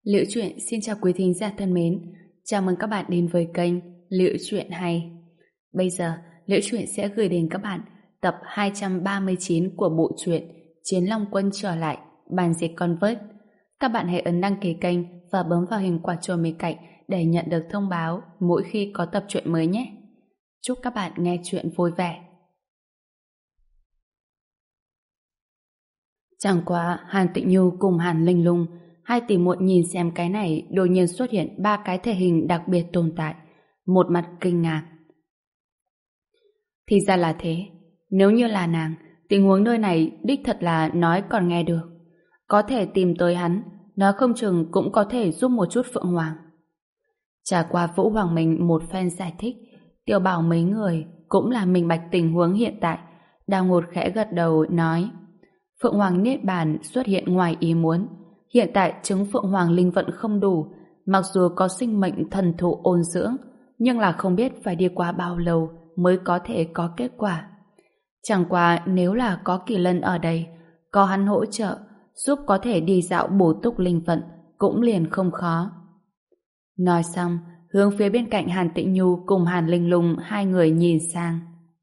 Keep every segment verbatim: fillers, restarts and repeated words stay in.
Liễu Chuyện xin chào quý thính giả thân mến. Chào mừng các bạn đến với kênh Liễu Chuyện Hay. Bây giờ, Liễu Chuyện sẽ gửi đến các bạn tập hai trăm ba mươi chín của bộ truyện Chiến Long Quân trở lại, bản dịch Convert. Các bạn hãy ấn đăng ký kênh và bấm vào hình quả chuông bên cạnh để nhận được thông báo mỗi khi có tập truyện mới nhé. Chúc các bạn nghe truyện vui vẻ. Chẳng qua Hàn Tịnh Nhu cùng Hàn Linh Lung, hai tỷ muội nhìn xem cái này đột nhiên xuất hiện ba cái thể hình đặc biệt tồn tại, một mặt kinh ngạc. Thì ra là thế, nếu như là nàng, tình huống nơi này đích thật là nói còn nghe được. Có thể tìm tới hắn, nói không chừng cũng có thể giúp một chút Phượng Hoàng. Trải qua Vũ Hoàng mình một phen giải thích, Tiểu Bảo mấy người cũng là minh bạch tình huống hiện tại. Đào Ngột khẽ gật đầu nói: Phượng Hoàng Niết Bàn xuất hiện ngoài ý muốn. Hiện tại chứng Phượng Hoàng linh vận không đủ, mặc dù có sinh mệnh thần thụ ôn dưỡng, nhưng là không biết phải đi qua bao lâu mới có thể có kết quả. Chẳng qua nếu là có Kỳ Lân ở đây, có hắn hỗ trợ, giúp có thể đi dạo bổ túc linh vận, cũng liền không khó. Nói xong, hướng phía bên cạnh Hàn Tịnh Nhu cùng Hàn Linh Lung hai người nhìn sang.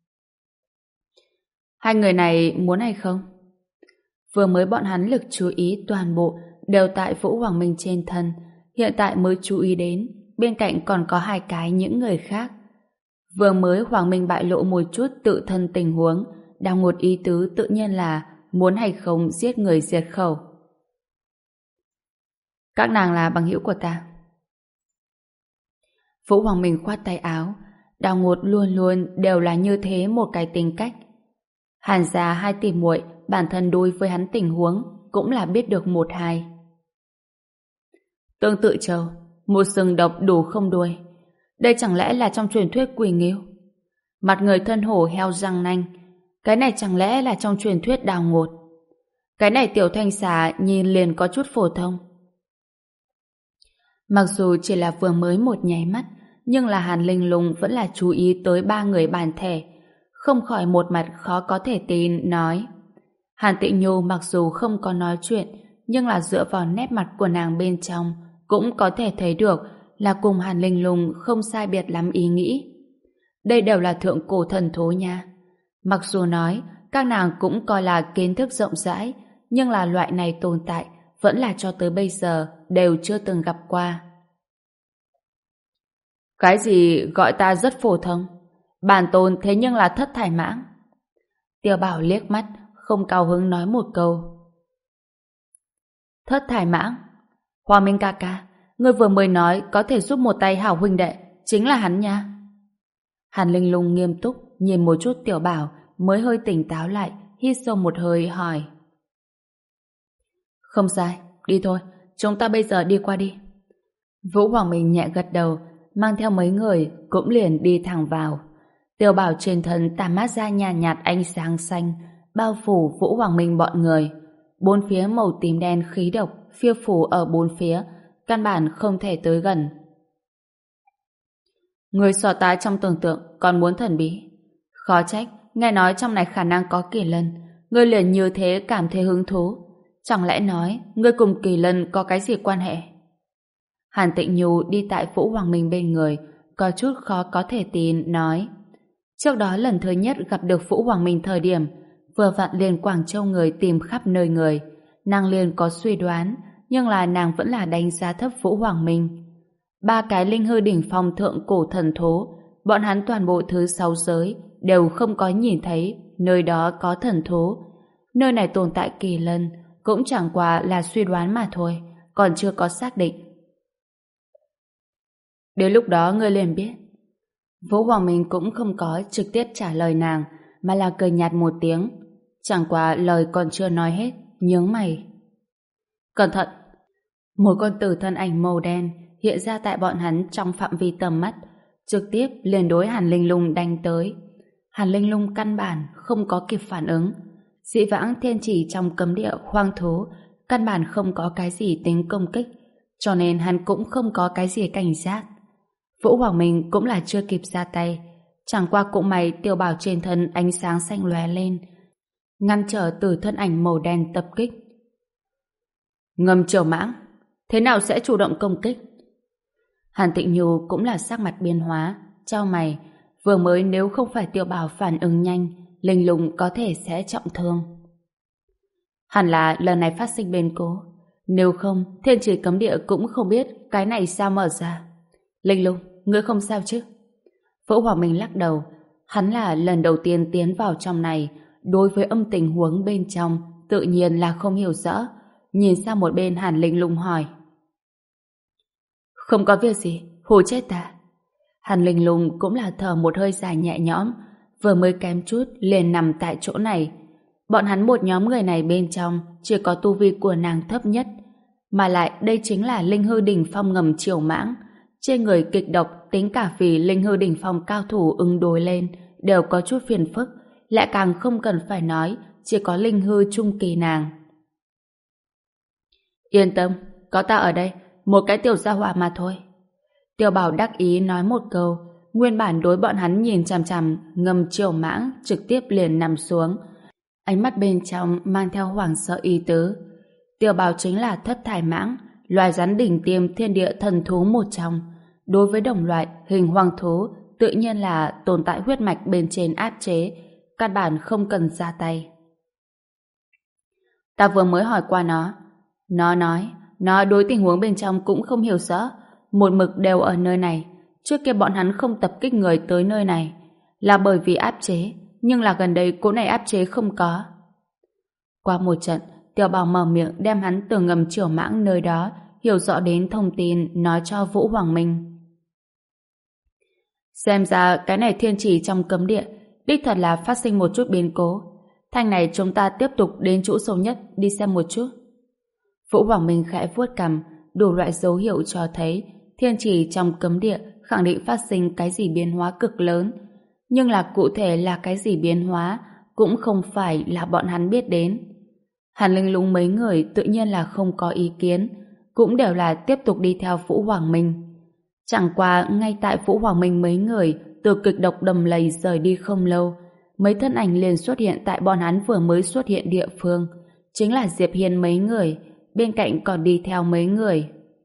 Hai người này muốn hay không? Vừa mới bọn hắn lực chú ý toàn bộ đều tại Vũ Hoàng Minh trên thân, hiện tại mới chú ý đến bên cạnh còn có hai cái những người khác. Vừa mới Hoàng Minh bại lộ một chút tự thân tình huống, Đào Ngột ý tứ tự nhiên là muốn hay không giết người diệt khẩu. Các nàng là bằng hữu của ta. Vũ Hoàng Minh khoát tay áo, Đào Ngột luôn luôn đều là như thế một cái tính cách. Hàn gia hai tỷ muội bản thân đối với hắn tình huống cũng là biết được một hai. Tương tự Châu, một sừng độc đủ không đuôi. Đây chẳng lẽ là trong truyền thuyết Quỷ Nghiêu? Mặt người thân hổ heo răng nanh, cái này chẳng lẽ là trong truyền thuyết Đào Ngột? Cái này Tiểu Thanh Xà nhìn liền có chút phổ thông. Mặc dù chỉ là vừa mới một nháy mắt, nhưng là Hàn Linh Lung vẫn là chú ý tới ba người bản thể, không khỏi một mặt khó có thể tin nói. Hàn Tịnh Nhu mặc dù không có nói chuyện, nhưng là dựa vào nét mặt của nàng bên trong cũng có thể thấy được là cùng Hàn Linh Lung không sai biệt lắm ý nghĩ. Đây đều là thượng cổ thần thú nha. Mặc dù nói các nàng cũng coi là kiến thức rộng rãi, nhưng là loại này tồn tại vẫn là cho tới bây giờ đều chưa từng gặp qua. Cái gì gọi ta rất phổ thông? Bản tôn thế nhưng là Thất Thải Mãng. Tiểu Bảo liếc mắt, không cao hứng nói một câu. Thất Thải Mãng? Hoa Minh ca ca, ngươi vừa mới nói có thể giúp một tay hảo huynh đệ, chính là hắn nha. Hàn Linh Lung nghiêm túc nhìn một chút Tiểu Bảo, mới hơi tỉnh táo lại, hít sâu một hơi hỏi. Không sai, đi thôi, chúng ta bây giờ đi qua đi. Vũ Hoàng Minh nhẹ gật đầu, mang theo mấy người cũng liền đi thẳng vào. Tiểu Bảo trên thân tản mát ra nhàn nhạt, nhạt ánh sáng xanh, bao phủ Vũ Hoàng Minh bọn người. Bốn phía màu tím đen khí độc phiêu phủ ở bốn phía, căn bản không thể tới gần. Người so tái trong tưởng tượng còn muốn thần bí. Khó trách, nghe nói trong này khả năng có Kỳ Lân, ngươi liền như thế cảm thấy hứng thú. Chẳng lẽ nói ngươi cùng Kỳ Lân có cái gì quan hệ? Hàn Tịnh Nhu đi tại Vũ Hoàng Minh bên người, có chút khó có thể tin, nói. Trước đó lần thứ nhất gặp được Vũ Hoàng Minh thời điểm, vừa vặn liền Quảng Châu người tìm khắp nơi người, nàng liền có suy đoán, nhưng là nàng vẫn là đánh giá thấp Vũ Hoàng Minh. Ba cái linh hư đỉnh phong thượng cổ thần thú, bọn hắn toàn bộ thứ sáu giới đều không có nhìn thấy nơi đó có thần thú. Nơi này tồn tại Kỳ Lân cũng chẳng qua là suy đoán mà thôi, còn chưa có xác định. Đến lúc đó ngươi liền biết. Vũ Hoàng Minh cũng không có trực tiếp trả lời nàng, mà là cười nhạt một tiếng. Chẳng qua lời còn chưa nói hết, nhướng mày. Cẩn thận! Một con tử thân ảnh màu đen hiện ra tại bọn hắn trong phạm vi tầm mắt, trực tiếp liền đối Hàn Linh Lung đánh tới. Hàn Linh Lung căn bản không có kịp phản ứng. Dĩ vãng thiên chỉ trong cấm địa hoang thú, căn bản không có cái gì tính công kích, cho nên hắn cũng không có cái gì cảnh giác. Vũ Hoàng Minh cũng là chưa kịp ra tay, chẳng qua cũng may Tiểu Bảo trên thân ánh sáng xanh lóe lên, ngăn trở từ thân ảnh màu đen tập kích. Ngâm Triều Mãng, thế nào sẽ chủ động công kích? Hàn Tịnh Nhu cũng là sắc mặt biến hóa, chau mày, vừa mới nếu không phải Tiêu Bảo phản ứng nhanh, Linh Lung có thể sẽ trọng thương. Hẳn là lần này phát sinh biến cố, nếu không, Thiên Chỉ Cấm Địa cũng không biết cái này sao mở ra. Linh Lung, ngươi không sao chứ? Vũ Hoàng Minh lắc đầu, hắn là lần đầu tiên tiến vào trong này, đối với âm tình huống bên trong tự nhiên là không hiểu rõ. Nhìn sang một bên, Hàn Linh Lung hỏi: không có việc gì, hù chết ta. Hàn Linh Lung cũng là thở một hơi dài nhẹ nhõm, vừa mới kém chút liền nằm tại chỗ này. Bọn hắn một nhóm người này bên trong chỉ có tu vi của nàng thấp nhất, mà lại đây chính là Linh Hư Đỉnh Phong ngầm triều mãng. Trên người kịch độc, tính cả vì Linh Hư Đỉnh Phong cao thủ ứng đối lên đều có chút phiền phức, lại càng không cần phải nói chỉ có Linh Hư trung kỳ nàng. Yên tâm, có ta ở đây, một cái tiểu gia hỏa mà thôi. Tiêu Bảo đắc ý nói một câu, nguyên bản đối bọn hắn nhìn chằm chằm ngầm triều mãng trực tiếp liền nằm xuống, ánh mắt bên trong mang theo hoảng sợ ý tứ. Tiêu Bảo chính là thất thải mãng, loài rắn đỉnh tiêm thiên địa thần thú một trong. Đối với đồng loại hình hoang thú, tự nhiên là tồn tại huyết mạch bên trên áp chế, căn bản không cần ra tay. Ta vừa mới hỏi qua nó, nó nói nó đối tình huống bên trong cũng không hiểu rõ, một mực đều ở nơi này. Trước kia bọn hắn không tập kích người tới nơi này là bởi vì áp chế, nhưng là gần đây cỗ này áp chế không có. Qua một trận, Tiêu Bảo mở miệng đem hắn từ ngầm triều mãng nơi đó hiểu rõ đến thông tin nói cho Vũ Hoàng Minh. Xem ra cái này thiên chỉ trong cấm địa đích thật là phát sinh một chút biến cố. Thanh này chúng ta tiếp tục đến chỗ sâu nhất đi xem một chút. Vũ Hoàng Minh khẽ vuốt cằm, đủ loại dấu hiệu cho thấy thiên chỉ trong cấm địa khẳng định phát sinh cái gì biến hóa cực lớn, nhưng là cụ thể là cái gì biến hóa cũng không phải là bọn hắn biết đến. Hàn Linh Lung mấy người tự nhiên là không có ý kiến, cũng đều là tiếp tục đi theo Vũ Hoàng Minh. Chẳng qua ngay tại Vũ Hoàng Minh mấy người từ kịch độc đầm lầy rời đi không lâu, mấy thân ảnh liền xuất hiện tại bọn hắn vừa mới xuất hiện địa phương, chính là Diệp Hiên mấy người, bên cạnh còn đi theo mấy người.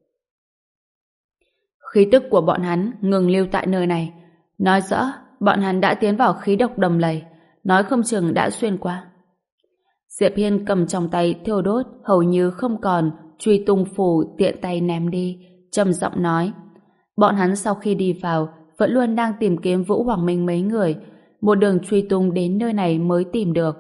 Khí tức của bọn hắn ngừng lưu tại nơi này, nói rõ bọn hắn đã tiến vào khí độc đầm lầy, nói không chừng đã xuyên qua. Diệp Hiên cầm trong tay thiêu đốt hầu như không còn truy tung phù tiện tay ném đi, trầm giọng nói: bọn hắn sau khi đi vào vẫn luôn đang tìm kiếm Vũ Hoàng Minh mấy người, một đường truy tung đến nơi này mới tìm được.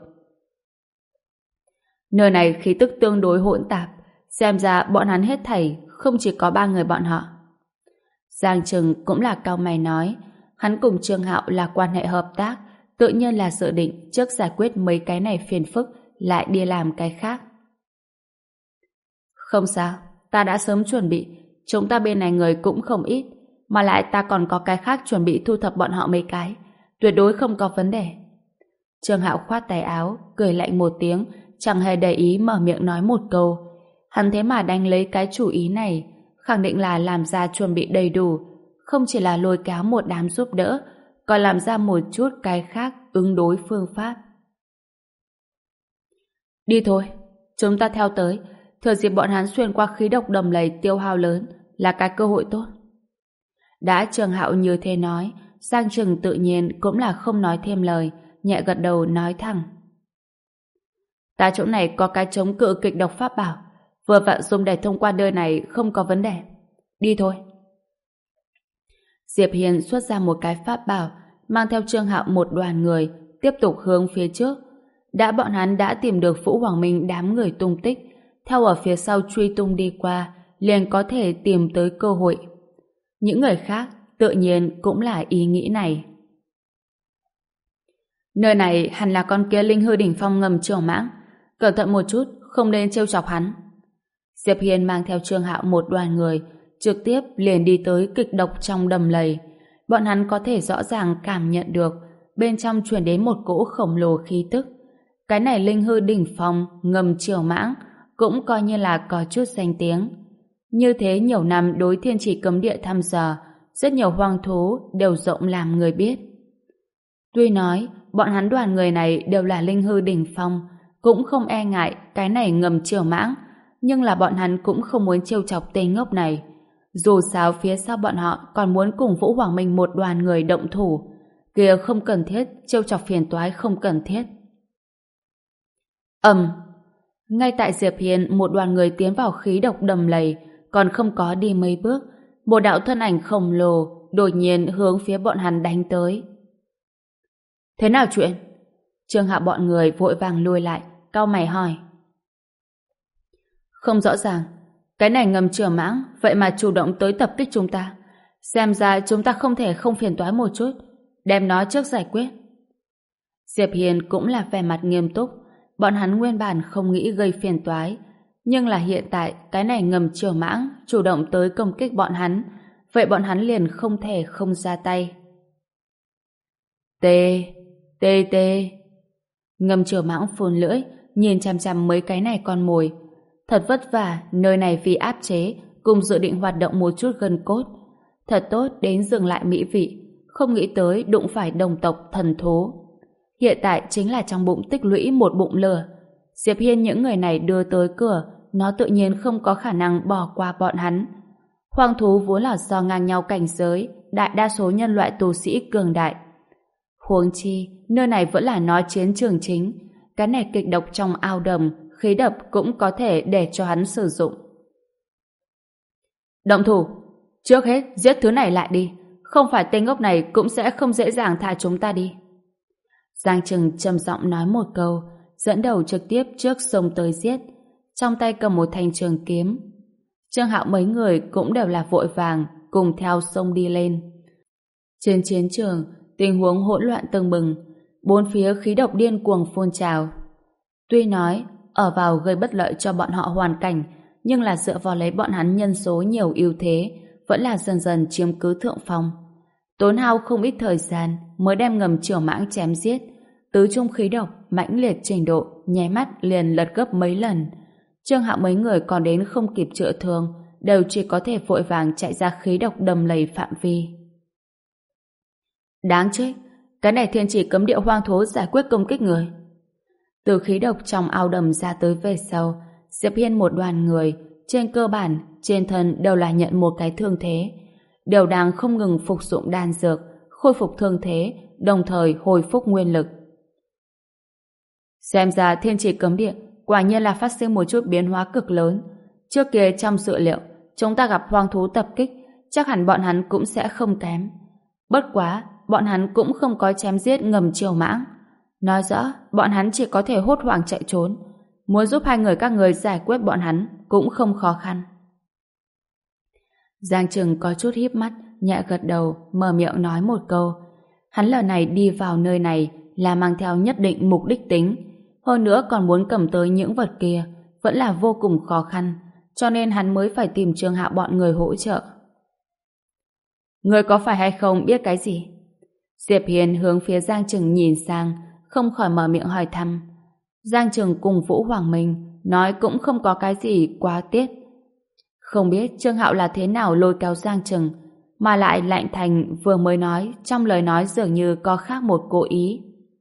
Nơi này khí tức tương đối hỗn tạp, xem ra bọn hắn hết thảy không chỉ có ba người bọn họ. Giang Trừng cũng là cao mày nói, hắn cùng Trương Hạo là quan hệ hợp tác, tự nhiên là dự định trước giải quyết mấy cái này phiền phức lại đi làm cái khác. Không sao, ta đã sớm chuẩn bị, chúng ta bên này người cũng không ít, mà lại ta còn có cái khác chuẩn bị thu thập bọn họ mấy cái, tuyệt đối không có vấn đề. Trương Hạo khoát tay áo, cười lạnh một tiếng, chẳng hề để ý mở miệng nói một câu. Hắn thế mà đánh lấy cái chủ ý này, khẳng định là làm ra chuẩn bị đầy đủ, không chỉ là lôi kéo một đám giúp đỡ, còn làm ra một chút cái khác ứng đối phương pháp. Đi thôi, chúng ta theo tới, thừa dịp bọn hắn xuyên qua khí độc đầm lầy tiêu hao lớn là cái cơ hội tốt. Đã Trương Hạo như thế nói, Giang Trừng tự nhiên cũng là không nói thêm lời, nhẹ gật đầu nói thẳng: ta chỗ này có cái chống cự kịch độc pháp bảo, vừa vặn dùng để thông qua nơi này, không có vấn đề. Đi thôi. Diệp Hiên xuất ra một cái pháp bảo, mang theo Trương Hạo một đoàn người, tiếp tục hướng phía trước. Đã bọn hắn đã tìm được Vũ Hoàng Minh đám người tung tích, theo ở phía sau truy tung đi qua, liền có thể tìm tới cơ hội. Những người khác tự nhiên cũng là ý nghĩ này. Nơi này hẳn là con kia Linh Hư Đỉnh Phong ngầm triều mãng, cẩn thận một chút, không nên trêu chọc hắn. Diệp Hiên mang theo Trương Hạo một đoàn người, trực tiếp liền đi tới kịch độc trong đầm lầy. Bọn hắn có thể rõ ràng cảm nhận được bên trong truyền đến một cỗ khổng lồ khí tức. Cái này Linh Hư Đỉnh Phong ngầm triều mãng cũng coi như là có chút danh tiếng. Như thế nhiều năm đối thiên chỉ cấm địa thăm dò, rất nhiều hoang thú đều rộng làm người biết. Tuy nói bọn hắn đoàn người này đều là Linh Hư Đỉnh Phong, cũng không e ngại cái này ngầm triều mãng, nhưng là bọn hắn cũng không muốn trêu chọc tên ngốc này. Dù sao phía sau bọn họ còn muốn cùng Vũ Hoàng Minh một đoàn người động thủ. Kìa không cần thiết, trêu chọc phiền toái không cần thiết. Ầm! Ngay tại Diệp Hiên một đoàn người tiến vào khí độc đầm lầy, còn không có đi mấy bước, một đạo thân ảnh khổng lồ đột nhiên hướng phía bọn hắn đánh tới. Thế nào chuyện? Trương Hạo bọn người vội vàng lùi lại, cau mày hỏi. Không rõ ràng, cái này ngầm chửa mãng, vậy mà chủ động tới tập kích chúng ta. Xem ra chúng ta không thể không phiền toái một chút, đem nó trước giải quyết. Diệp Hiên cũng là vẻ mặt nghiêm túc, bọn hắn nguyên bản không nghĩ gây phiền toái, nhưng là hiện tại cái này ngầm chửa mãng chủ động tới công kích bọn hắn, vậy bọn hắn liền không thể không ra tay. Tê, tê tê. Ngầm chửa mãng phun lưỡi, nhìn chằm chằm mấy cái này con mồi. Thật vất vả, nơi này vì áp chế, cùng dự định hoạt động một chút gân cốt. Thật tốt đến dừng lại mỹ vị, không nghĩ tới đụng phải đồng tộc thần thú. Hiện tại chính là trong bụng tích lũy một bụng lửa. Diệp Hiên những người này đưa tới cửa, nó tự nhiên không có khả năng bỏ qua bọn hắn. Hoang thú vốn là do ngang nhau cảnh giới, đại đa số nhân loại tu sĩ cường đại. Huống chi, nơi này vẫn là nói chiến trường chính, cái này kịch độc trong ao đầm, khí độc cũng có thể để cho hắn sử dụng. Động thủ, trước hết giết thứ này lại đi, không phải tên ngốc này cũng sẽ không dễ dàng thả chúng ta đi. Giang Trừng trầm giọng nói một câu, dẫn đầu trực tiếp trước xông tới giết, trong tay cầm một thanh trường kiếm. Trương Hạo mấy người cũng đều là vội vàng cùng theo xông đi lên. Trên chiến trường, tình huống hỗn loạn tưng bừng, bốn phía khí độc điên cuồng phun trào. Tuy nói ở vào gây bất lợi cho bọn họ hoàn cảnh, nhưng là dựa vào lấy bọn hắn nhân số nhiều ưu thế, vẫn là dần dần chiếm cứ thượng phong. Tốn hao không ít thời gian mới đem ngầm chửa mãng chém giết, tứ trung khí độc mãnh liệt trình độ nháy mắt liền lật gấp mấy lần. Trương Hạo mấy người còn đến không kịp chữa thương, đều chỉ có thể vội vàng chạy ra khí độc đầm lầy phạm vi. Đáng chết, cái này thiên chỉ cấm địa hoang thú giải quyết công kích người. Từ khí độc trong ao đầm ra tới về sau, Diệp Hiên một đoàn người, trên cơ bản, trên thân đều là nhận một cái thương thế, đều đang không ngừng phục dụng đan dược, khôi phục thương thế, đồng thời hồi phục nguyên lực. Xem ra thiên chỉ cấm địa quả nhiên là phát sinh một chút biến hóa cực lớn. Trước kia trong dự liệu, chúng ta gặp hoang thú tập kích, chắc hẳn bọn hắn cũng sẽ không kém. Bất quá, bọn hắn cũng không có chém giết ngầm chiều mãng. Nói rõ, bọn hắn chỉ có thể hốt hoảng chạy trốn. Muốn giúp hai người các người giải quyết bọn hắn cũng không khó khăn. Giang Trừng có chút híp mắt, nhẹ gật đầu, mở miệng nói một câu. Hắn lần này đi vào nơi này là mang theo nhất định mục đích tính, hơn nữa còn muốn cầm tới những vật kia, vẫn là vô cùng khó khăn, cho nên hắn mới phải tìm Trương Hạo bọn người hỗ trợ. Người có phải hay không biết cái gì? Diệp Hiền hướng phía Giang Trừng nhìn sang, không khỏi mở miệng hỏi thăm. Giang Trừng cùng Vũ Hoàng Minh nói cũng không có cái gì quá tiếc. Không biết Trương Hạo là thế nào lôi kéo Giang Trừng, mà lại Lạnh Thành vừa mới nói, trong lời nói dường như có khác một cố ý.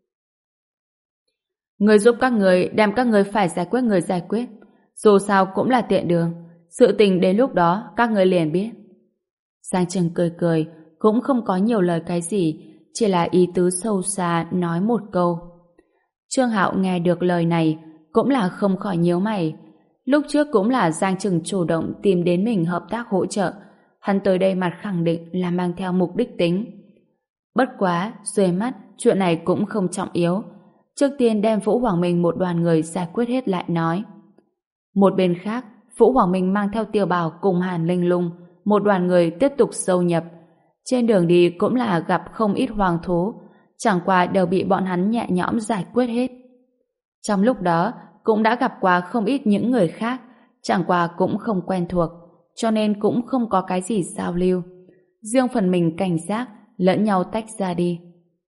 Người giúp các người đem các người phải giải quyết người giải quyết, dù sao cũng là tiện đường, sự tình đến lúc đó các người liền biết. Giang Trừng cười cười, cũng không có nhiều lời cái gì, chỉ là ý tứ sâu xa nói một câu. Trương Hạo nghe được lời này cũng là không khỏi nhíu mày. Lúc trước cũng là Giang Trừng chủ động tìm đến mình hợp tác hỗ trợ, hắn tới đây mặt khẳng định là mang theo mục đích tính. Bất quá, dưới mắt chuyện này cũng không trọng yếu, trước tiên đem Vũ Hoàng Minh một đoàn người giải quyết hết lại nói. Một bên khác, Vũ Hoàng Minh mang theo Tiêu Bảo cùng Hàn Linh Lung, một đoàn người tiếp tục sâu nhập. Trên đường đi cũng là gặp không ít hoang thú, chẳng qua đều bị bọn hắn nhẹ nhõm giải quyết hết. Trong lúc đó, cũng đã gặp qua không ít những người khác, chẳng qua cũng không quen thuộc, cho nên cũng không có cái gì giao lưu. Riêng phần mình cảnh giác, lẫn nhau tách ra đi.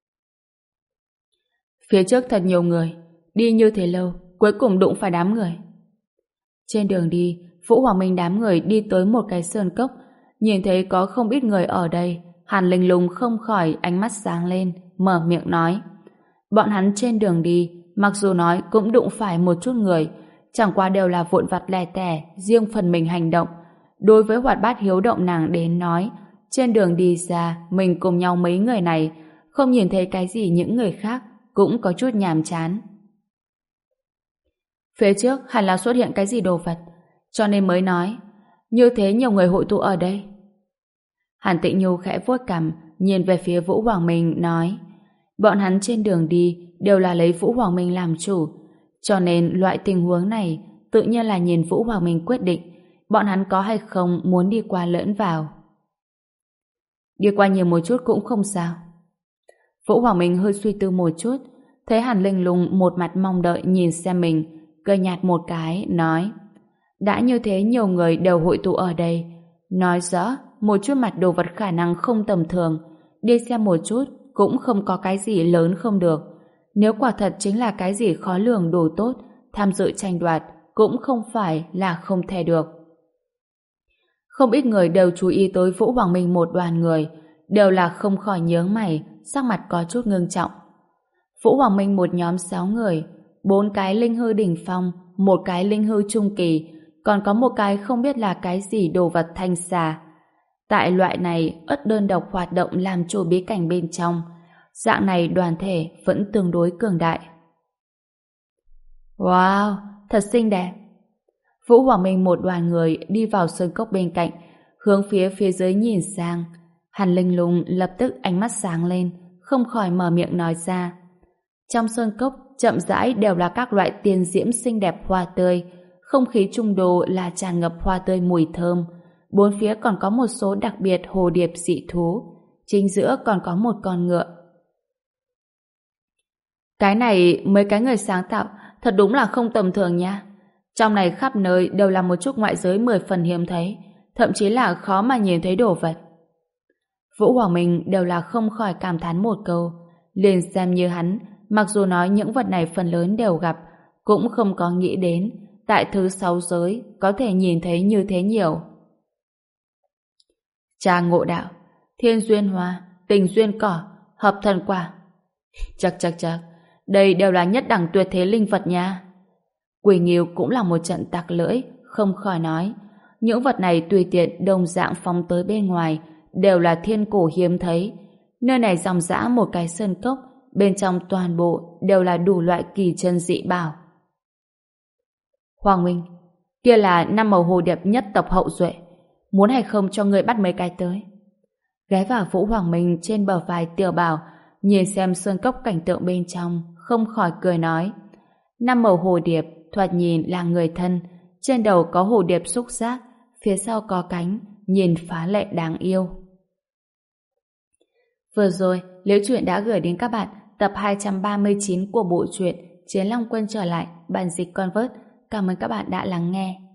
Phía trước thật nhiều người, đi như thế lâu, cuối cùng đụng phải đám người. Trên đường đi, Vũ Hoàng Minh đám người đi tới một cái sơn cốc, nhìn thấy có không ít người ở đây, Hàn Linh Lung không khỏi ánh mắt sáng lên, mở miệng nói. Bọn hắn trên đường đi, mặc dù nói cũng đụng phải một chút người, chẳng qua đều là vụn vặt lẻ tẻ, riêng phần mình hành động. Đối với hoạt bát hiếu động nàng đến nói, trên đường đi ra, mình cùng nhau mấy người này, không nhìn thấy cái gì những người khác, cũng có chút nhàm chán. Phía trước hẳn là xuất hiện cái gì đồ vật, cho nên mới nói, như thế nhiều người hội tụ ở đây. Hàn Tĩnh Nhu khẽ vuốt cằm, nhìn về phía Vũ Hoàng Minh nói, bọn hắn trên đường đi đều là lấy Vũ Hoàng Minh làm chủ, cho nên loại tình huống này tự nhiên là nhìn Vũ Hoàng Minh quyết định bọn hắn có hay không muốn đi qua lẫn vào. Đi qua nhiều một chút cũng không sao. Vũ Hoàng Minh hơi suy tư một chút, thấy Hàn Linh Lung một mặt mong đợi nhìn xem mình, cười nhạt một cái, nói, đã như thế nhiều người đều hội tụ ở đây, nói rõ một chút mặt đồ vật khả năng không tầm thường, đi xem một chút cũng không có cái gì lớn không được. Nếu quả thật chính là cái gì khó lường đồ tốt, tham dự tranh đoạt cũng không phải là không thể được. Không ít người đều chú ý tới Vũ Hoàng Minh một đoàn người, đều là không khỏi nhướng mày, sắc mặt có chút ngưng trọng. Vũ Hoàng Minh một nhóm sáu người, bốn cái linh hư đỉnh phong, một cái linh hư trung kỳ, còn có một cái không biết là cái gì đồ vật thanh xà. Tại loại này, ất đơn độc hoạt động làm chủ bí cảnh bên trong, dạng này đoàn thể vẫn tương đối cường đại. Wow, thật xinh đẹp. Vũ Hoàng Minh một đoàn người đi vào sơn cốc bên cạnh, hướng phía phía dưới nhìn sang. Hàn Linh Lung lập tức ánh mắt sáng lên, không khỏi mở miệng nói ra. Trong sơn cốc chậm rãi đều là các loại tiên diễm xinh đẹp hoa tươi, không khí trung đồ là tràn ngập hoa tươi mùi thơm, bốn phía còn có một số đặc biệt hồ điệp dị thú, chính giữa còn có một con ngựa. Cái này mấy cái người sáng tạo thật đúng là không tầm thường nha. Trong này khắp nơi đều là một chút ngoại giới mười phần hiếm thấy, thậm chí là khó mà nhìn thấy đồ vật. Vũ Hoàng Minh đều là không khỏi cảm thán một câu, liền xem như hắn, mặc dù nói những vật này phần lớn đều gặp, cũng không có nghĩ đến tại thứ sáu giới có thể nhìn thấy như thế nhiều. Trà ngộ đạo, thiên duyên hoa, tình duyên cỏ, hợp thần quả. Chắc chắc chắc, đây đều là nhất đẳng tuyệt thế linh vật nha. Quỷ Nghiêu cũng là một trận tặc lưỡi, không khỏi nói, những vật này tùy tiện đồng dạng phóng tới bên ngoài, đều là thiên cổ hiếm thấy. Nơi này dòng dã một cái sơn cốc, bên trong toàn bộ đều là đủ loại kỳ chân dị bảo. Hoàng Minh, kia là năm màu hồ điệp nhất tộc hậu duệ, muốn hay không cho người bắt mấy cái tới? Ghé vào Vũ Hoàng Minh trên bờ vai Tiểu Bảo, nhìn xem sơn cốc cảnh tượng bên trong, không khỏi cười nói, năm màu hồ điệp thoạt nhìn là người thân, trên đầu có hồ điệp xúc giác, phía sau có cánh, nhìn phá lệ đáng yêu. Vừa rồi, Liễu Chuyện đã gửi đến các bạn tập hai trăm ba mươi chín của bộ truyện Chiến Long Quân trở lại, bản dịch Convert. Cảm ơn các bạn đã lắng nghe.